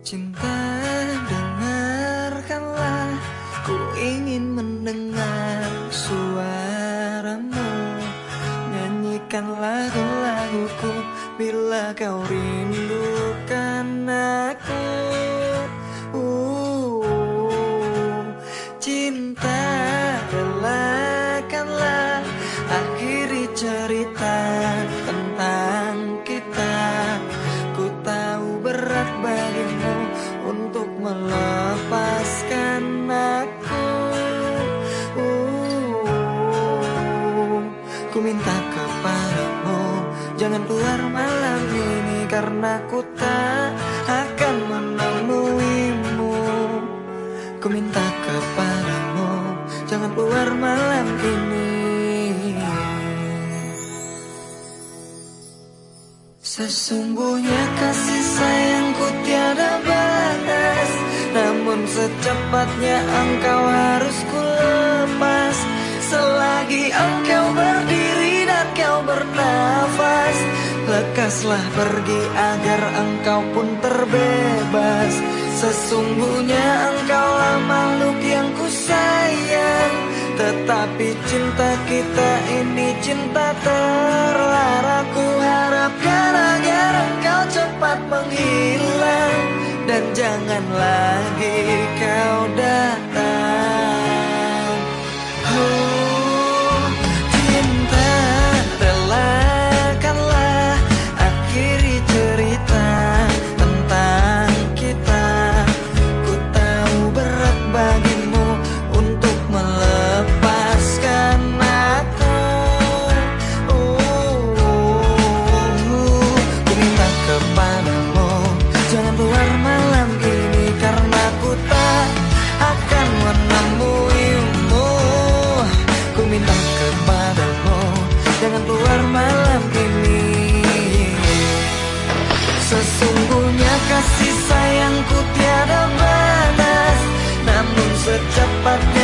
Cinta, dengarkanlah, ku ingin mendengar suaramu. Nyanyikan lagu-laguku bila kau rindukan aku. Cinta, relakanlah, akhiri cerita tentang kita. Ku tahu berat bagimu untuk melepaskan aku. Ku minta kepadamu, jangan keluar malam ini, karena ku tak akan menemuimu. Ku minta kepadamu, jangan keluar malam ini. Sesungguhnya kasih sayangku tiada batas, namun secepatnya engkau harus ku lepas. Selagi engkau berdiri dan kau bernafas, lekaslah pergi agar engkau pun terbebas. Sesungguhnya engkaulah makhluk yang ku sayang, tetapi cinta kita ini cinta terlarang. Ku harapkan agar engkau cepat menghilang, dan jangan lagi kau datang. Cinta, relakanlah, akhiri cerita tentang kita. Ku tahu berat bagimu untuk melepaskan aku. Ku minta kepadamu, jangan keluar malam ini, karena ku tak akan menemuimu. Ku minta kepadamu, jangan keluar malam ini. Sesungguhnya kasih sayangku tiada batas, namun secepatnya